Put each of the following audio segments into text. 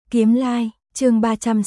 Kiếm Lai, chương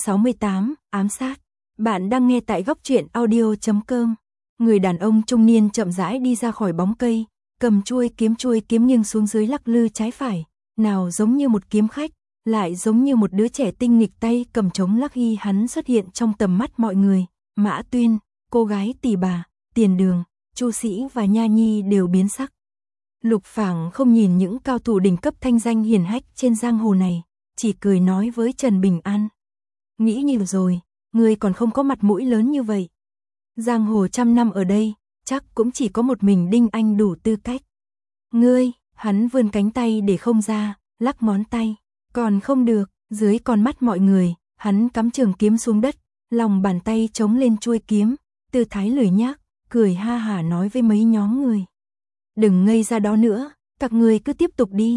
368, ám sát. Bạn đang nghe tại góc truyện audio.com. Người đàn ông trung niên chậm rãi đi ra khỏi bóng cây, cầm chuôi kiếm nghiêng xuống dưới lắc lư trái phải, nào giống như một kiếm khách, lại giống như một đứa trẻ tinh nghịch tay cầm trống lắc. Khi hắn xuất hiện trong tầm mắt mọi người, Mã Tuyên, cô gái Tỷ Bà, Tiền Đường, Chu Sĩ và Nha Nhi đều biến sắc. Lục Phảng không nhìn những cao thủ đỉnh cấp thanh danh hiển hách trên giang hồ này, chỉ cười nói với Trần Bình An. Nghĩ nhiều rồi, ngươi còn không có mặt mũi lớn như vậy. Giang hồ trăm năm ở đây, chắc cũng chỉ có một mình Đinh Anh đủ tư cách. Ngươi, hắn vươn cánh tay để không ra, lắc ngón tay. Còn không được, dưới con mắt mọi người, hắn cắm trường kiếm xuống đất, lòng bàn tay chống lên chuôi kiếm, tư thái lười nhác, cười ha hả nói với mấy nhóm người. Đừng ngây ra đó nữa, các ngươi cứ tiếp tục đi.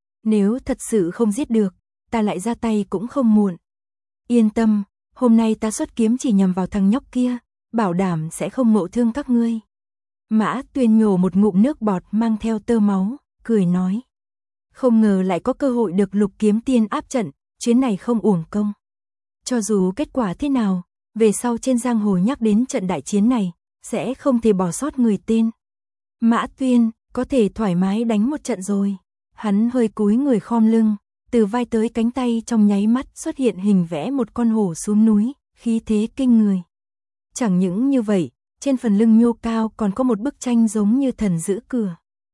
Nếu thật sự không giết được, ta lại ra tay cũng không muộn. Yên tâm, hôm nay ta xuất kiếm chỉ nhằm vào thằng nhóc kia, bảo đảm sẽ không ngộ thương các ngươi. Mã Tuyên nhổ một ngụm nước bọt mang theo tơ máu, cười nói. Không ngờ lại có cơ hội được Lục Kiếm Tiên áp trận, chuyến này không uổng công. Cho dù kết quả thế nào, về sau trên giang hồ nhắc đến trận đại chiến này, sẽ không thể bỏ sót người tên. Mã Tuyên, có thể thoải mái đánh một trận rồi. Hắn hơi cúi người khom lưng, từ vai tới cánh tay trong nháy mắt xuất hiện hình vẽ một con hổ xuống núi, khí thế kinh người. Chẳng những như vậy, trên phần lưng nhô cao còn có một bức tranh giống như thần giữ cửa.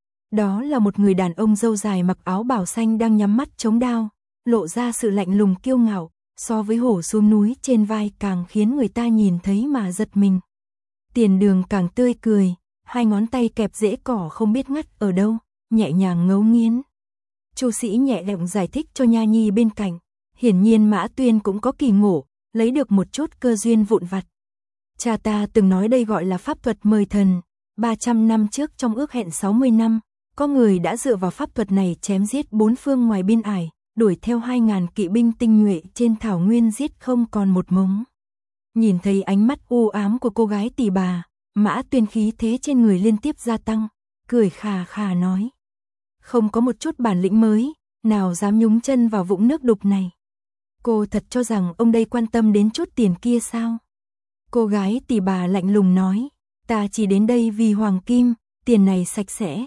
Đó là một người đàn ông râu dài mặc áo bào xanh đang nhắm mắt chống đao, lộ ra sự lạnh lùng kiêu ngạo, so với hổ xuống núi trên vai càng khiến người ta nhìn thấy mà giật mình. Tiền Đường càng tươi cười, hai ngón tay kẹp rễ cỏ không biết ngắt ở đâu, nhẹ nhàng ngấu nghiến. Chu Sĩ nhẹ giọng giải thích cho Nha Nhi bên cạnh, hiển nhiên Mã Tuyên cũng có kỳ ngộ, lấy được một chút cơ duyên vụn vặt. Cha ta từng nói đây gọi là pháp thuật mời thần, 300 năm trước trong ước hẹn 60 năm, có người đã dựa vào pháp thuật này chém giết bốn phương ngoài biên ải, đuổi theo 2.000 kỵ binh tinh nhuệ trên thảo nguyên giết không còn một mống. Nhìn thấy ánh mắt u ám của cô gái Tỷ Bà, Mã Tuyên khí thế trên người liên tiếp gia tăng, cười khà khà nói. Không có một chút bản lĩnh mới, nào dám nhúng chân vào vũng nước đục này. Cô thật cho rằng ông đây quan tâm đến chút tiền kia sao? Cô gái Tỷ Bà lạnh lùng nói, ta chỉ đến đây vì hoàng kim, tiền này sạch sẽ.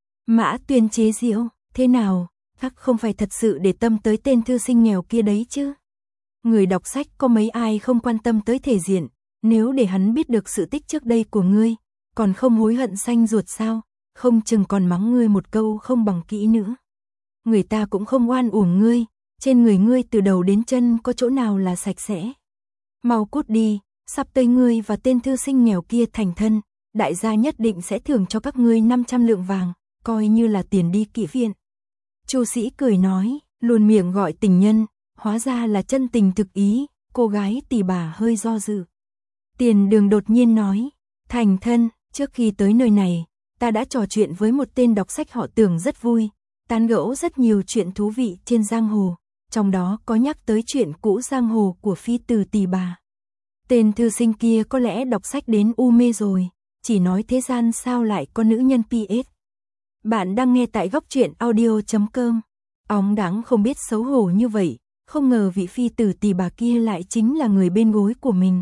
Mã Tuyên chế giễu, thế nào, chắc không phải thật sự để tâm tới tên thư sinh nghèo kia đấy chứ. Người đọc sách có mấy ai không quan tâm tới thể diện, nếu để hắn biết được sự tích trước đây của ngươi, còn không hối hận xanh ruột sao, không chừng còn mắng ngươi một câu không bằng kỹ nữa. Người ta cũng không oan uổng ngươi, trên người ngươi từ đầu đến chân có chỗ nào là sạch sẽ. Mau cút đi, sắp tới ngươi và tên thư sinh nghèo kia thành thân, đại gia nhất định sẽ thưởng cho các ngươi 500 lượng vàng, coi như là tiền đi kỵ viện. Chu Sĩ cười nói, luôn miệng gọi tình nhân, hóa ra là chân tình thực ý, cô gái Tỷ Bà hơi do dự. Tiền Đường đột nhiên nói, thành thân, trước khi tới nơi này, ta đã trò chuyện với một tên đọc sách họ Tưởng rất vui, tán gẫu rất nhiều chuyện thú vị trên giang hồ, trong đó có nhắc tới chuyện cũ giang hồ của phi tử Tỷ Bà. Tên thư sinh kia có lẽ đọc sách đến u mê rồi, chỉ nói thế gian sao lại có nữ nhân PS. Bạn đang nghe tại góc truyện audio.com. Óng đáng không biết xấu hổ như vậy, không ngờ vị phi tử Tỷ Bà kia lại chính là người bên gối của mình.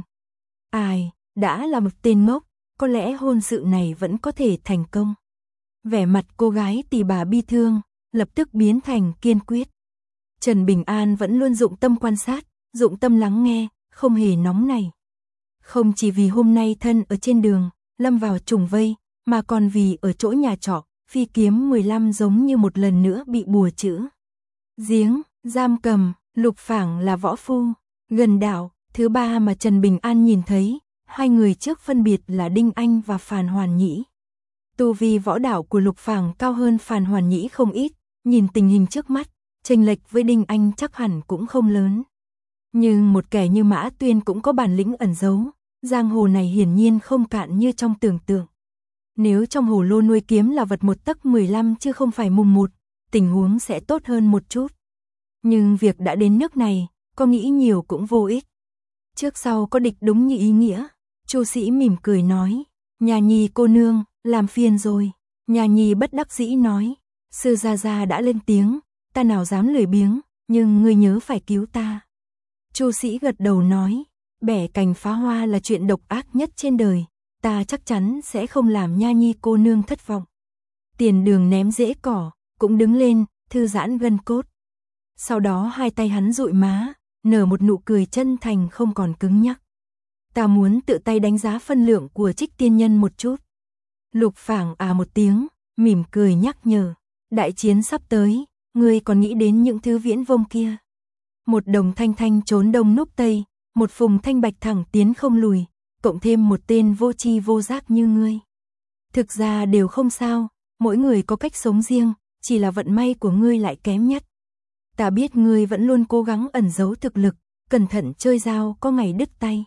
Ai, đã là một tên ngốc, có lẽ hôn sự này vẫn có thể thành công. Vẻ mặt cô gái Tỷ Bà bi thương, lập tức biến thành kiên quyết. Trần Bình An vẫn luôn dụng tâm quan sát, dụng tâm lắng nghe, không hề nóng này. Không chỉ vì hôm nay thân ở trên đường, lâm vào trùng vây, mà còn vì ở chỗ nhà trọ, phi kiếm 15 giống như một lần nữa bị bùa chữ. Giếng, giam cầm, Lục Phảng là võ phu, gần đảo, thứ ba mà Trần Bình An nhìn thấy, hai người trước phân biệt là Đinh Anh và Phàn Hoàn Nhĩ. Tu vi võ đạo của Lục Phảng cao hơn Phàn Hoàn Nhĩ không ít, nhìn tình hình trước mắt, chênh lệch với Đinh Anh chắc hẳn cũng không lớn. Nhưng một kẻ như Mã Tuyên cũng có bản lĩnh ẩn giấu, giang hồ này hiển nhiên không cạn như trong tưởng tượng. Nếu trong hồ lô nuôi kiếm là vật 1/15 chứ không phải mùng 1, tình huống sẽ tốt hơn một chút. Nhưng việc đã đến nước này, có nghĩ nhiều cũng vô ích. Trước sau có địch đúng như ý nghĩa. Chu Sĩ mỉm cười nói, Nha Nhi cô nương, làm phiền rồi. Nha Nhi bất đắc dĩ nói, sư gia gia đã lên tiếng, ta nào dám lười biếng, nhưng ngươi nhớ phải cứu ta. Chu Sĩ gật đầu nói, bẻ cành phá hoa là chuyện độc ác nhất trên đời, ta chắc chắn sẽ không làm Nha Nhi cô nương thất vọng. Tiền Đường ném rễ cỏ, cũng đứng lên, thư giãn gân cốt. Sau đó hai tay hắn dụi má, nở một nụ cười chân thành không còn cứng nhắc. Ta muốn tự tay đánh giá phân lượng của Trích tiên nhân một chút. Lục Phảng một tiếng, mỉm cười nhắc nhở, đại chiến sắp tới, ngươi còn nghĩ đến những thứ viễn vông kia. Một Đồng Thanh Thanh trốn đông núp tây, một Phùng Thanh Bạch thẳng tiến không lùi, cộng thêm một tên vô tri vô giác như ngươi. Thực ra đều không sao, mỗi người có cách sống riêng, chỉ là vận may của ngươi lại kém nhất. Ta biết ngươi vẫn luôn cố gắng ẩn giấu thực lực, cẩn thận chơi dao có ngày đứt tay.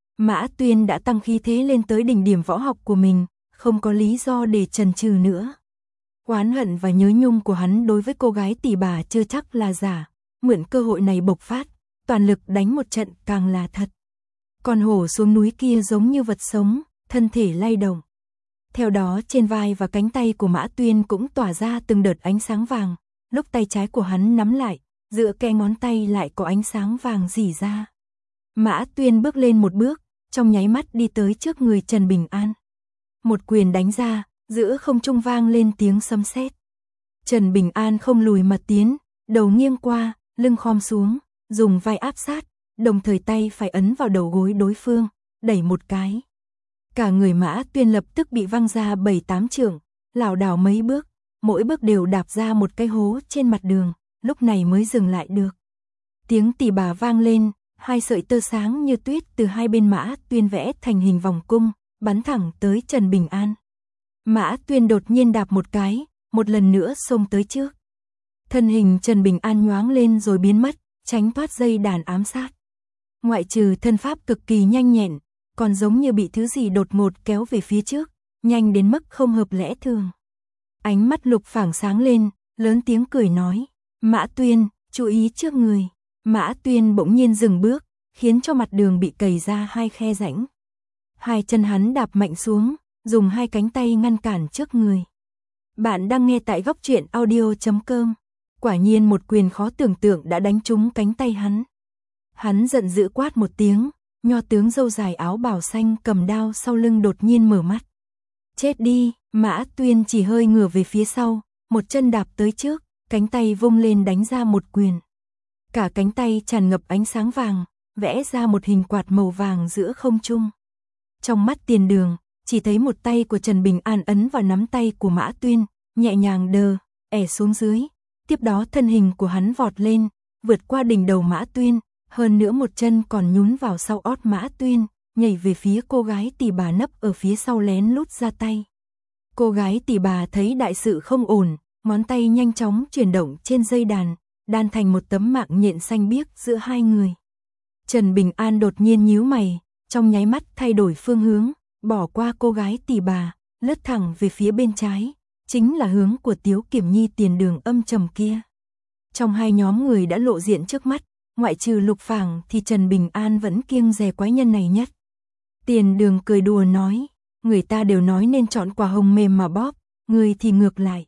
Mã Tuyên đã tăng khí thế lên tới đỉnh điểm võ học của mình, không có lý do để chần chừ nữa. Oán hận và nhớ nhung của hắn đối với cô gái tỷ bà chưa chắc là giả, mượn cơ hội này bộc phát, toàn lực đánh một trận càng là thật. Con hổ xuống núi kia giống như vật sống, thân thể lay động. Theo đó trên vai và cánh tay của Mã Tuyên cũng tỏa ra từng đợt ánh sáng vàng, lúc tay trái của hắn nắm lại, giữa kẽ ngón tay lại có ánh sáng vàng rỉ ra. Mã Tuyên bước lên một bước, trong nháy mắt đi tới trước người Trần Bình An. Một quyền đánh ra, giữa không trung vang lên tiếng sấm sét. Trần Bình An không lùi mà tiến, đầu nghiêng qua, lưng khom xuống, dùng vai áp sát, đồng thời tay phải ấn vào đầu gối đối phương, đẩy một cái. Cả người Mã Tuyên lập tức bị văng ra 7-8 trượng, lảo đảo mấy bước, mỗi bước đều đạp ra một cái hố trên mặt đường, lúc này mới dừng lại được. Tiếng tỉ bà vang lên, hai sợi tơ sáng như tuyết từ hai bên Mã Tuyên vẽ thành hình vòng cung, bắn thẳng tới Trần Bình An. Mã Tuyên đột nhiên đạp một cái, một lần nữa xông tới trước. Thân hình Trần Bình An nhoáng lên rồi biến mất, tránh thoát dây đàn ám sát. Ngoại trừ thân pháp cực kỳ nhanh nhẹn, còn giống như bị thứ gì đột ngột kéo về phía trước, nhanh đến mức không hợp lẽ thường. Ánh mắt Lục Phảng sáng lên, lớn tiếng cười nói, Mã Tuyên, chú ý trước người. Mã Tuyên bỗng nhiên dừng bước, khiến cho mặt đường bị cày ra hai khe rãnh. Hai chân hắn đạp mạnh xuống, dùng hai cánh tay ngăn cản trước người. Bạn đang nghe tại Góc Truyện Audio.com. Quả nhiên một quyền khó tưởng tượng đã đánh trúng cánh tay hắn. Hắn giận dữ quát một tiếng, nho tướng râu dài áo bào xanh cầm đao sau lưng đột nhiên mở mắt. Chết đi, Mã Tuyên chỉ hơi ngửa về phía sau, một chân đạp tới trước, cánh tay vung lên đánh ra một quyền. Cả cánh tay tràn ngập ánh sáng vàng, vẽ ra một hình quạt màu vàng giữa không trung. Trong mắt Tiền Đường, chỉ thấy một tay của Trần Bình An ấn vào nắm tay của Mã Tuyên, nhẹ nhàng đờ, xuống dưới. Tiếp đó thân hình của hắn vọt lên, vượt qua đỉnh đầu Mã Tuyên, hơn nữa một chân còn nhún vào sau ót Mã Tuyên, nhảy về phía cô gái tỷ bà nấp ở phía sau lén lút ra tay. Cô gái tỷ bà thấy đại sự không ổn, ngón tay nhanh chóng chuyển động trên dây đàn, đan thành một tấm mạng nhện xanh biếc giữa hai người. Trần Bình An đột nhiên nhíu mày, trong nháy mắt thay đổi phương hướng, bỏ qua cô gái tỷ bà, lướt thẳng về phía bên trái, chính là hướng của Tiếu Kiểm Nhi Tiền Đường âm trầm kia. Trong hai nhóm người đã lộ diện trước mắt, ngoại trừ Lục Phảng thì Trần Bình An vẫn kiêng dè quái nhân này nhất. Tiền Đường cười đùa nói, người ta đều nói nên chọn quả hồng mềm mà bóp, người thì ngược lại.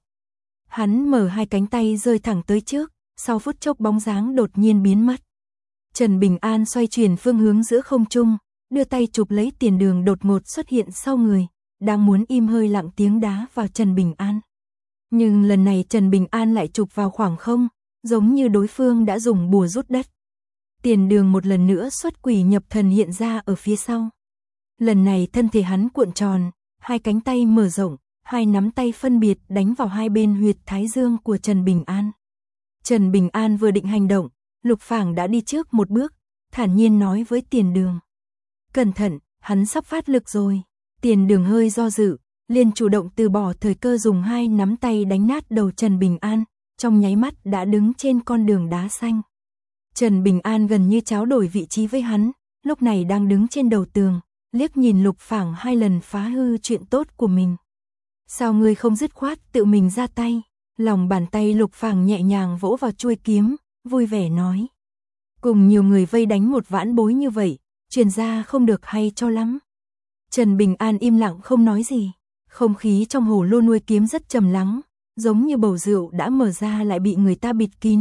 Hắn mở hai cánh tay rơi thẳng tới trước, sau phút chốc bóng dáng đột nhiên biến mất. Trần Bình An xoay chuyển phương hướng giữa không trung, đưa tay chụp lấy Tiền Đường đột ngột xuất hiện sau người, đang muốn im hơi lặng tiếng đá vào Trần Bình An. Nhưng lần này Trần Bình An lại chụp vào khoảng không, giống như đối phương đã dùng bùa rút đất. Tiền Đường một lần nữa xuất quỷ nhập thần hiện ra ở phía sau. Lần này thân thể hắn cuộn tròn, hai cánh tay mở rộng, hai nắm tay phân biệt đánh vào hai bên huyệt thái dương của Trần Bình An. Trần Bình An vừa định hành động, Lục Phảng đã đi trước một bước, thản nhiên nói với Tiền Đường. Cẩn thận, hắn sắp phát lực rồi. Tiền Đường hơi do dự, liền chủ động từ bỏ thời cơ dùng hai nắm tay đánh nát đầu Trần Bình An, trong nháy mắt đã đứng trên con đường đá xanh. Trần Bình An gần như tráo đổi vị trí với hắn, lúc này đang đứng trên đầu tường, liếc nhìn Lục Phảng hai lần phá hư chuyện tốt của mình. Sao ngươi không dứt khoát tự mình ra tay? Lòng bàn tay Lục Phảng nhẹ nhàng vỗ vào chuôi kiếm, vui vẻ nói. Cùng nhiều người vây đánh một vãn bối như vậy, truyền ra không được hay cho lắm. Trần Bình An im lặng không nói gì, không khí trong hồ lô nuôi kiếm rất trầm lắng, giống như bầu rượu đã mở ra lại bị người ta bịt kín,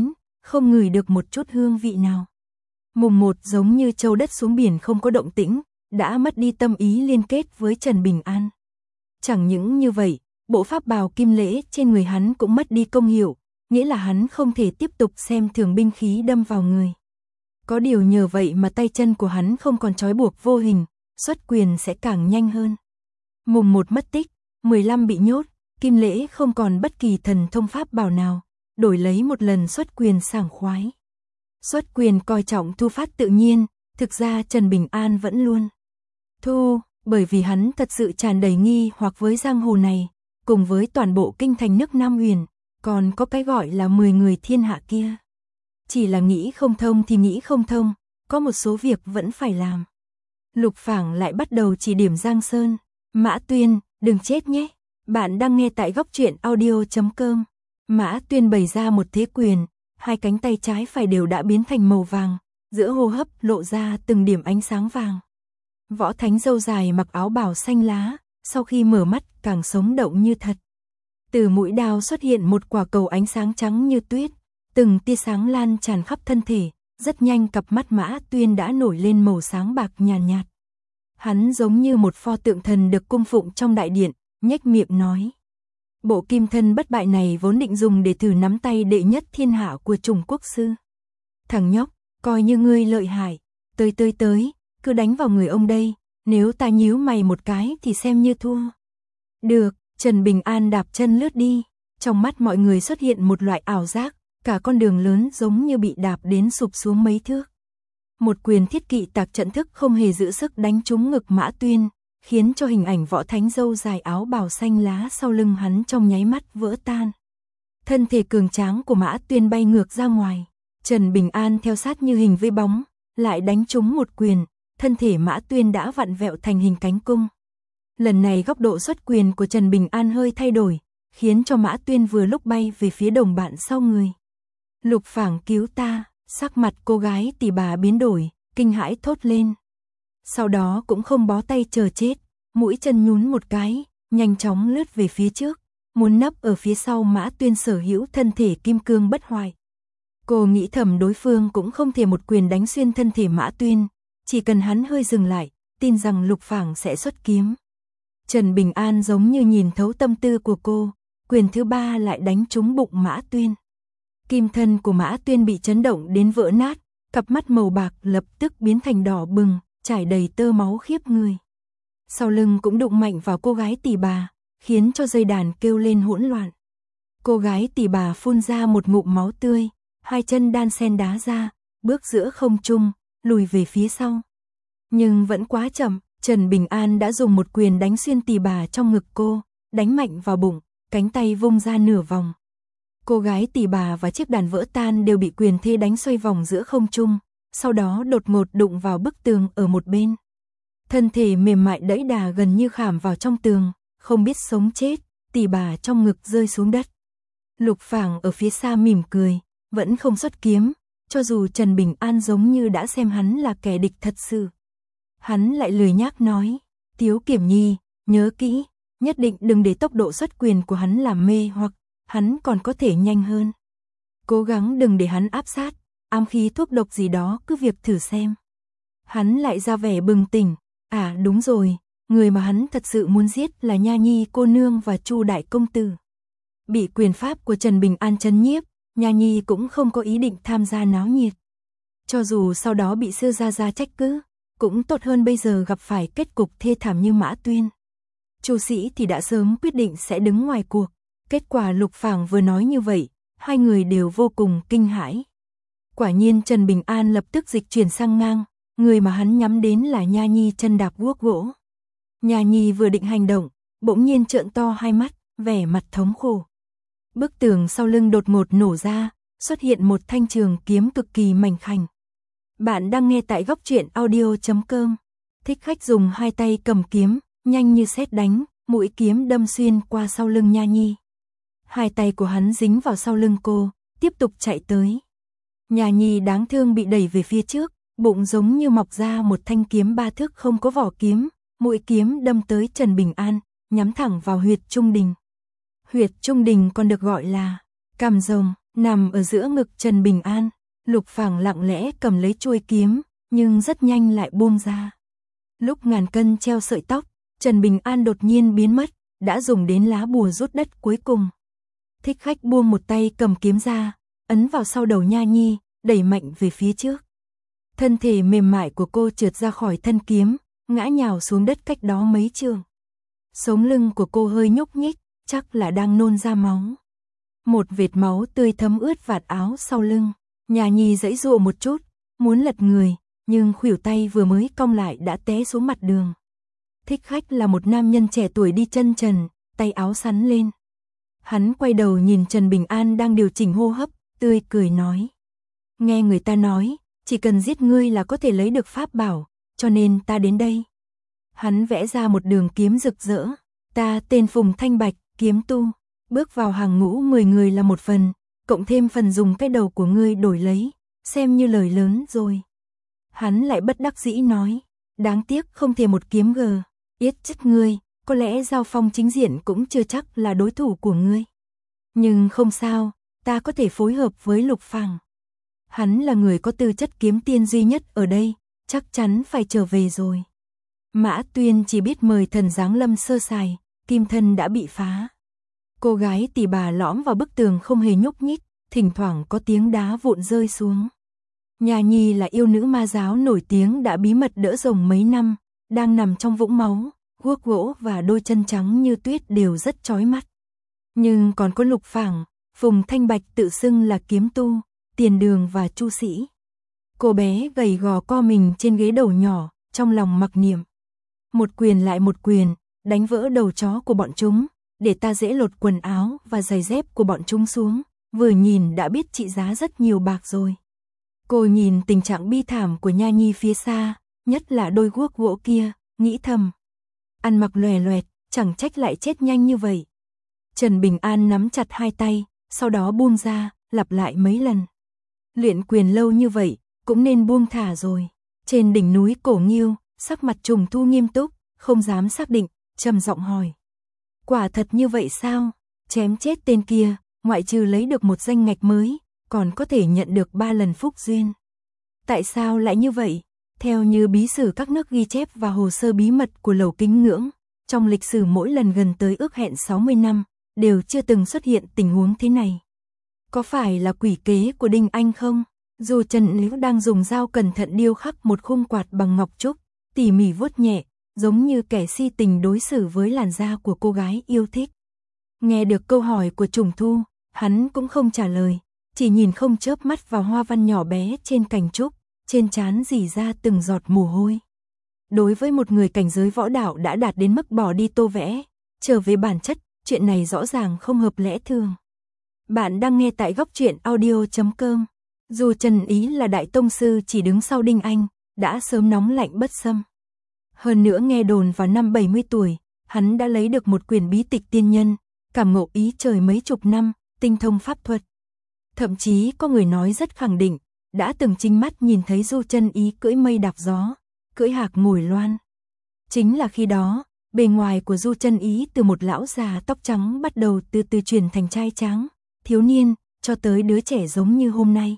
không ngửi được một chút hương vị nào. Mùng 1 giống như châu đất xuống biển không có động tĩnh, đã mất đi tâm ý liên kết với Trần Bình An. Chẳng những như vậy, bộ pháp bào kim lễ trên người hắn cũng mất đi công hiệu, nghĩa là hắn không thể tiếp tục xem thường binh khí đâm vào người. Có điều nhờ vậy mà tay chân của hắn không còn trói buộc vô hình, xuất quyền sẽ càng nhanh hơn. Mùng 1 mất tích, 15 bị nhốt, kim lễ không còn bất kỳ thần thông pháp bảo nào, đổi lấy một lần xuất quyền sảng khoái. Xuất quyền coi trọng thu phát tự nhiên, thực ra Trần Bình An vẫn luôn thu, bởi vì hắn thật sự tràn đầy nghi hoặc với giang hồ này, cùng với toàn bộ kinh thành nước Nam Huyền, còn có cái gọi là 10 người thiên hạ kia. Chỉ là nghĩ không thông thì nghĩ không thông, có một số việc vẫn phải làm. Lục Phảng lại bắt đầu chỉ điểm Giang Sơn. Mã Tuyên, đừng chết nhé. Bạn đang nghe tại góc truyện audio.com. Mã Tuyên bày ra một thế quyền, hai cánh tay trái phải đều đã biến thành màu vàng, giữa hô hấp lộ ra từng điểm ánh sáng vàng. Võ Thánh râu dài mặc áo bào xanh lá, sau khi mở mắt càng sống động như thật. Từ mũi đao xuất hiện một quả cầu ánh sáng trắng như tuyết, từng tia sáng lan tràn khắp thân thể, rất nhanh cặp mắt Mã Tuyên đã nổi lên màu sáng bạc nhàn nhạt. Hắn giống như một pho tượng thần được cung phụng trong đại điện, nhếch miệng nói. Bộ kim thân bất bại này vốn định dùng để thử nắm tay đệ nhất thiên hạ của Trùng Quốc sư. Thằng nhóc, coi như ngươi lợi hại, tới, cứ đánh vào người ông đây, nếu ta nhíu mày một cái thì xem như thua. Được, Trần Bình An đạp chân lướt đi, trong mắt mọi người xuất hiện một loại ảo giác, cả con đường lớn giống như bị đạp đến sụp xuống mấy thước. Một quyền thiết kỵ tạc trận thức không hề giữ sức đánh trúng ngực Mã Tuyên, khiến cho hình ảnh Võ Thánh râu dài áo bào xanh lá sau lưng hắn trong nháy mắt vỡ tan. Thân thể cường tráng của Mã Tuyên bay ngược ra ngoài, Trần Bình An theo sát như hình với bóng, lại đánh trúng một quyền, thân thể Mã Tuyên đã vặn vẹo thành hình cánh cung. Lần này góc độ xuất quyền của Trần Bình An hơi thay đổi, khiến cho Mã Tuyên vừa lúc bay về phía đồng bạn sau người. Lục Phảng cứu ta, sắc mặt cô gái tỷ bà biến đổi, kinh hãi thốt lên. Sau đó cũng không bó tay chờ chết, mũi chân nhún một cái, nhanh chóng lướt về phía trước, muốn nấp ở phía sau Mã Tuyên sở hữu thân thể kim cương bất hoại. Cô nghĩ thầm đối phương cũng không thể một quyền đánh xuyên thân thể Mã Tuyên, chỉ cần hắn hơi dừng lại, tin rằng Lục Phảng sẽ xuất kiếm. Trần Bình An giống như nhìn thấu tâm tư của cô, quyền thứ ba lại đánh trúng bụng Mã Tuyên. Kim thân của Mã Tuyên bị chấn động đến vỡ nát, cặp mắt màu bạc lập tức biến thành đỏ bừng, trải đầy tơ máu khiếp người. Sau lưng cũng đụng mạnh vào cô gái tỷ bà, khiến cho dây đàn kêu lên hỗn loạn. Cô gái tỷ bà phun ra một ngụm máu tươi, hai chân đan sen đá ra, bước giữa không trung, lùi về phía sau. Nhưng vẫn quá chậm, Trần Bình An đã dùng một quyền đánh xuyên tỷ bà trong ngực cô, đánh mạnh vào bụng, cánh tay vung ra nửa vòng. Cô gái tỷ bà và chiếc đàn vỡ tan đều bị quyền thế đánh xoay vòng giữa không trung, sau đó đột ngột đụng vào bức tường ở một bên. Thân thể mềm mại đẫy đà gần như khảm vào trong tường, không biết sống chết, tỷ bà trong ngực rơi xuống đất. Lục Phảng ở phía xa mỉm cười, vẫn không xuất kiếm, cho dù Trần Bình An giống như đã xem hắn là kẻ địch thật sự. Hắn lại lười nhác nói, Tiếu Kiểm Nhi, nhớ kỹ, nhất định đừng để tốc độ xuất quyền của hắn làm mê hoặc, hắn còn có thể nhanh hơn. Cố gắng đừng để hắn áp sát, ám khí thuốc độc gì đó cứ việc thử xem. Hắn lại ra vẻ bừng tỉnh, à đúng rồi, người mà hắn thật sự muốn giết là Nha Nhi cô nương và Chu đại công tử. Bị quyền pháp của Trần Bình An chấn nhiếp, Nha Nhi cũng không có ý định tham gia náo nhiệt. Cho dù sau đó bị sư gia trách cứ, cũng tốt hơn bây giờ gặp phải kết cục thê thảm như Mã Tuyên. Chu Sĩ thì đã sớm quyết định sẽ đứng ngoài cuộc. Kết quả Lục Phảng vừa nói như vậy, hai người đều vô cùng kinh hãi. Quả nhiên Trần Bình An lập tức dịch chuyển sang ngang, người mà hắn nhắm đến là Nha Nhi chân đạp guốc gỗ. Nha Nhi vừa định hành động, bỗng nhiên trợn to hai mắt, vẻ mặt thống khổ. Bức tường sau lưng đột ngột nổ ra, xuất hiện một thanh trường kiếm cực kỳ mảnh khảnh. Bạn đang nghe tại góc truyện audio.com. Thích Khách dùng hai tay cầm kiếm, nhanh như sét đánh, mũi kiếm đâm xuyên qua sau lưng Nha Nhi. Hai tay của hắn dính vào sau lưng cô, tiếp tục chạy tới. Nha Nhi đáng thương bị đẩy về phía trước, bụng giống như mọc ra một thanh kiếm ba thước không có vỏ kiếm, mũi kiếm đâm tới Trần Bình An, nhắm thẳng vào huyệt trung đình. Huyệt trung đình còn được gọi là cằm rồng, Nằm ở giữa ngực Trần Bình An, Lục Phàng lặng lẽ cầm lấy chuôi kiếm, nhưng rất nhanh lại buông ra. Lúc ngàn cân treo sợi tóc, Trần Bình An đột nhiên biến mất, đã dùng đến lá bùa rút đất cuối cùng. Thích Khách buông một tay cầm kiếm ra, ấn vào sau đầu Nha Nhi, đẩy mạnh về phía trước. Thân thể mềm mại của cô trượt ra khỏi thân kiếm, ngã nhào xuống đất cách đó mấy trượng. Sống lưng của cô hơi nhúc nhích, chắc là đang nôn ra máu. Một vệt máu tươi thấm ướt vạt áo sau lưng. Nha Nhi giãy giụa một chút, muốn lật người, nhưng khuỷu tay vừa mới cong lại đã té xuống mặt đường. Thích Khách là một nam nhân trẻ tuổi đi chân trần, tay áo xắn lên. Hắn quay đầu nhìn Trần Bình An đang điều chỉnh hô hấp, tươi cười nói. Nghe người ta nói, chỉ cần giết ngươi là có thể lấy được pháp bảo, cho nên ta đến đây. Hắn vẽ ra một đường kiếm rực rỡ. Ta tên Phùng Thanh Bạch, kiếm tu, bước vào hàng ngũ 10 người là một phần, cộng thêm phần dùng cái đầu của ngươi đổi lấy, xem như lời lớn rồi. Hắn lại bất đắc dĩ nói, đáng tiếc không thể một kiếm gờ, yết chất ngươi, có lẽ giao phong chính diện cũng chưa chắc là đối thủ của ngươi. Nhưng không sao, ta có thể phối hợp với Lục Phàng. Hắn là người có tư chất kiếm tiên duy nhất ở đây, chắc chắn phải trở về rồi. Mã Tuyên chỉ biết mời thần giáng lâm sơ sài, kim thân đã bị phá. Cô gái tỉ bà lõm vào bức tường không hề nhúc nhích, thỉnh thoảng có tiếng đá vụn rơi xuống. Nha Nhi là yêu nữ ma giáo nổi tiếng đã bí mật đỡ rồng mấy năm, đang nằm trong vũng máu, guốc gỗ và đôi chân trắng như tuyết đều rất chói mắt. Nhưng còn có Lục Phàng, Phùng Thanh Bạch tự xưng là kiếm tu, Tiền Đường và Chu Sĩ. Cô bé gầy gò co mình trên ghế đầu nhỏ, trong lòng mặc niệm. Một quyền lại một quyền, đánh vỡ đầu chó của bọn chúng, để ta dễ lột quần áo và giày dép của bọn chúng xuống, vừa nhìn đã biết trị giá rất nhiều bạc rồi. Cô nhìn tình trạng bi thảm của Nha Nhi phía xa, nhất là đôi guốc gỗ kia, nghĩ thầm. Ăn mặc lòe loẹt, chẳng trách lại chết nhanh như vậy. Trần Bình An nắm chặt hai tay, sau đó buông ra, lặp lại mấy lần. Luyện quyền lâu như vậy, cũng nên buông thả rồi. Trên đỉnh núi Cổ Nghiêu, sắc mặt Trùng Thu nghiêm túc, không dám xác định, trầm giọng hỏi. Quả thật như vậy sao? Chém chết tên kia, ngoại trừ lấy được một danh ngạch mới, còn có thể nhận được 3 lần phúc duyên. Tại sao lại như vậy? Theo như bí sử các nước ghi chép và hồ sơ bí mật của Lầu Kính Ngưỡng, trong lịch sử mỗi lần gần tới ước hẹn 60 năm, đều chưa từng xuất hiện tình huống thế này. Có phải là quỷ kế của Đinh Anh không? Dù Trần Liễu đang dùng dao cẩn thận điêu khắc một khung quạt bằng ngọc trúc, tỉ mỉ vuốt nhẹ, giống như kẻ si tình đối xử với làn da của cô gái yêu thích. Nghe được câu hỏi của Trùng Thu, hắn cũng không trả lời, chỉ nhìn không chớp mắt vào hoa văn nhỏ bé trên cành trúc, trên trán rỉ ra từng giọt mồ hôi. Đối với một người cảnh giới võ đạo đã đạt đến mức bỏ đi tô vẽ, trở về bản chất, chuyện này rõ ràng không hợp lẽ thường. Bạn đang nghe tại Góc Truyện Audio.com. Dù Trần Ý là đại tông sư chỉ đứng sau Đinh Anh, đã sớm nóng lạnh bất xâm. Hơn nữa nghe đồn vào năm 70 tuổi, hắn đã lấy được một quyển bí tịch tiên nhân, cảm ngộ ý trời mấy chục năm, tinh thông pháp thuật. Thậm chí có người nói rất khẳng định, đã từng chính mắt nhìn thấy Du Chân Ý cưỡi mây đạp gió, cưỡi hạc ngồi loan. Chính là khi đó, bề ngoài của Du Chân Ý từ một lão già tóc trắng bắt đầu từ từ chuyển thành trai tráng, thiếu niên, cho tới đứa trẻ giống như hôm nay.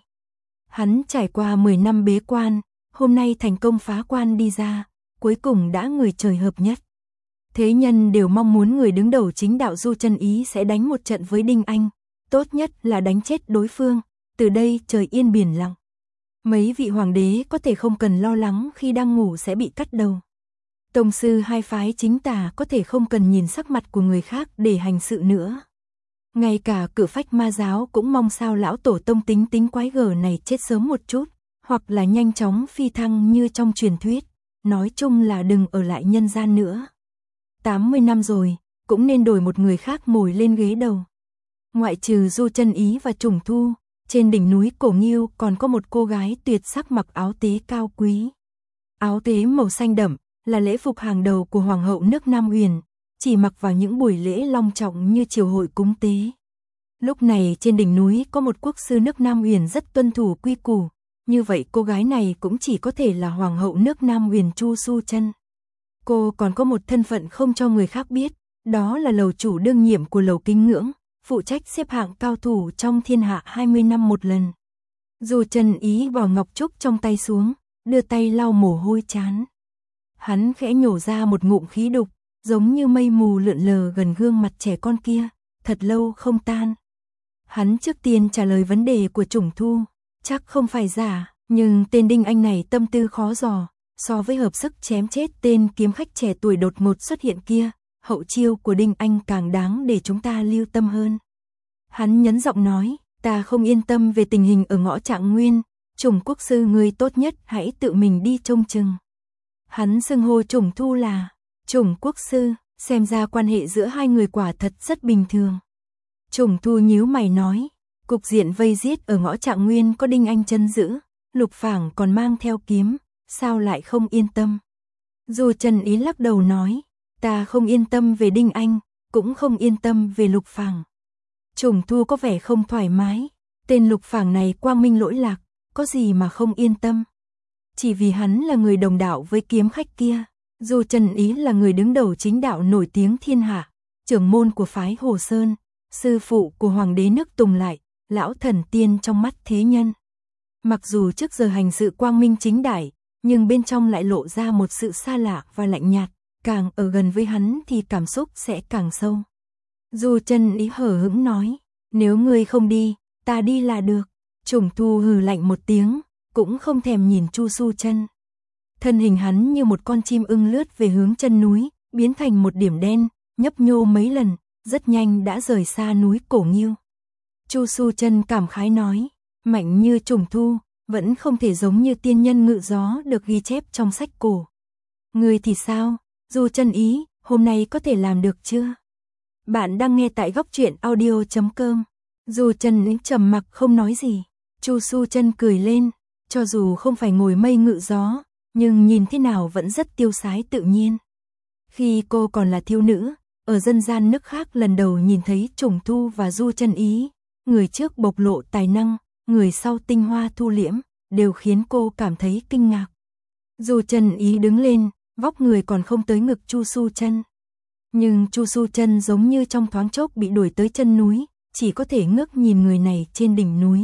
Hắn trải qua 10 năm bế quan, hôm nay thành công phá quan đi ra, cuối cùng đã người trời hợp nhất. Thế nhân đều mong muốn người đứng đầu chính đạo Du Chân Ý sẽ đánh một trận với Đinh Anh, tốt nhất là đánh chết đối phương, từ đây trời yên biển lặng. Mấy vị hoàng đế có thể không cần lo lắng khi đang ngủ sẽ bị cắt đầu. Tông sư hai phái chính tà có thể không cần nhìn sắc mặt của người khác để hành sự nữa. Ngay cả Cử Phách Ma giáo cũng mong sao lão tổ tông tính tính quái gở này chết sớm một chút, hoặc là nhanh chóng phi thăng như trong truyền thuyết, nói chung là đừng ở lại nhân gian nữa. 80 năm rồi, cũng nên đổi một người khác ngồi lên ghế đầu. Ngoại trừ Du Chân Ý và Trùng Thu, trên đỉnh núi Cổ Nghiêu còn có một cô gái tuyệt sắc mặc áo tế cao quý. Áo tế màu xanh đậm là lễ phục hàng đầu của hoàng hậu nước Nam Huyền, chỉ mặc vào những buổi lễ long trọng như triều hội cúng tế. Lúc này trên đỉnh núi có một quốc sư nước Nam Huyền rất tuân thủ quy củ, như vậy cô gái này cũng chỉ có thể là hoàng hậu nước Nam Huyền Chu Su Chân. Cô còn có một thân phận không cho người khác biết, đó là lầu chủ đương nhiệm của Lầu Kính Ngưỡng, phụ trách xếp hạng cao thủ trong thiên hạ 20 năm một lần. Du Trần Ý bỏ ngọc trúc trong tay xuống, đưa tay lau mồ hôi trán. Hắn khẽ nhổ ra một ngụm khí đục, giống như mây mù lượn lờ gần gương mặt trẻ con kia, thật lâu không tan. Hắn trước tiên trả lời vấn đề của Trùng Thu, chắc không phải giả, nhưng tên Đinh Anh này tâm tư khó dò, so với hợp sức chém chết tên kiếm khách trẻ tuổi đột ngột xuất hiện kia, hậu chiêu của Đinh Anh càng đáng để chúng ta lưu tâm hơn. Hắn nhấn giọng nói, ta không yên tâm về tình hình ở ngõ Trạng Nguyên, Trùng quốc sư người tốt nhất hãy tự mình đi trông chừng. Hắn xưng hô Trùng Thu là Trùng quốc sư, xem ra quan hệ giữa hai người quả thật rất bình thường. Trùng Thu nhíu mày nói, cục diện vây giết ở ngõ Trạng Nguyên có Đinh Anh chân giữ, Lục Phảng còn mang theo kiếm, sao lại không yên tâm? Du Trần Ý lắc đầu nói, ta không yên tâm về Đinh Anh, cũng không yên tâm về Lục Phảng. Trùng Thu có vẻ không thoải mái, tên Lục Phảng này quang minh lỗi lạc, có gì mà không yên tâm? Chỉ vì hắn là người đồng đạo với kiếm khách kia. Du Trần Ý là người đứng đầu chính đạo nổi tiếng thiên hạ, trưởng môn của phái Hồ Sơn, sư phụ của hoàng đế nước Tùng Lại, lão thần tiên trong mắt thế nhân. Mặc dù trước giờ hành sự quang minh chính đại, nhưng bên trong lại lộ ra một sự xa lạ và lạnh nhạt, càng ở gần với hắn thì cảm xúc sẽ càng sâu. Du Trần Ý hờ hững nói, nếu ngươi không đi, ta đi là được. Trùng Thu hừ lạnh một tiếng, cũng không thèm nhìn Chu Su Chân. Thân hình hắn như một con chim ưng lướt về hướng chân núi, biến thành một điểm đen, nhấp nhô mấy lần, rất nhanh đã rời xa núi Cổ Nghiêu. Chu Su Chân cảm khái nói, mạnh như Trùng Thu, vẫn không thể giống như tiên nhân ngự gió được ghi chép trong sách cổ. Ngươi thì sao? Du Trần Ý, hôm nay có thể làm được chưa? Bạn đang nghe tại góc truyện audio.com. Du Trần Ý trầm mặc không nói gì. Chu Su Chân cười lên, cho dù không phải ngồi mây ngự gió, nhưng nhìn thế nào vẫn rất tiêu sái tự nhiên. Khi cô còn là thiếu nữ, ở dân gian nước khác lần đầu nhìn thấy Trùng Thu và Du Trần Ý, người trước bộc lộ tài năng, người sau tinh hoa thu liễm, đều khiến cô cảm thấy kinh ngạc. Du Trần Ý đứng lên, vóc người còn không tới ngực Chu Su Chân. Nhưng Chu Su Chân giống như trong thoáng chốc bị đuổi tới chân núi, chỉ có thể ngước nhìn người này trên đỉnh núi.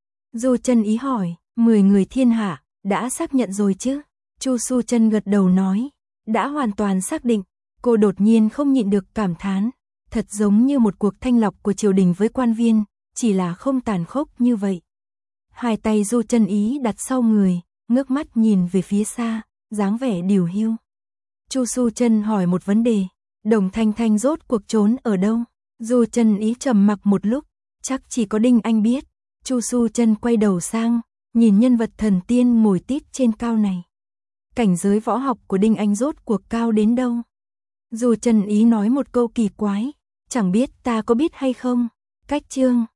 Du Trần Ý hỏi, 10 người thiên hạ, đã xác nhận rồi chứ? Chu Su Chân gật đầu nói, đã hoàn toàn xác định. Cô đột nhiên không nhịn được cảm thán, thật giống như một cuộc thanh lọc của triều đình với quan viên, chỉ là không tàn khốc như vậy. Hai tay Du Trần Ý đặt sau người, ngước mắt nhìn về phía xa, dáng vẻ điều hiu. Chu Su Chân hỏi một vấn đề, Đồng Thanh Thanh rốt cuộc trốn ở đâu? Du Trần Ý trầm mặc một lúc, chắc chỉ có Đinh Anh biết. Chu Su Chân quay đầu sang, nhìn nhân vật thần tiên ngồi tít trên cao này. Cảnh giới võ học của Đinh Anh rốt cuộc cao đến đâu? Du Trần Ý nói một câu kỳ quái, chẳng biết ta có biết hay không? Cách chương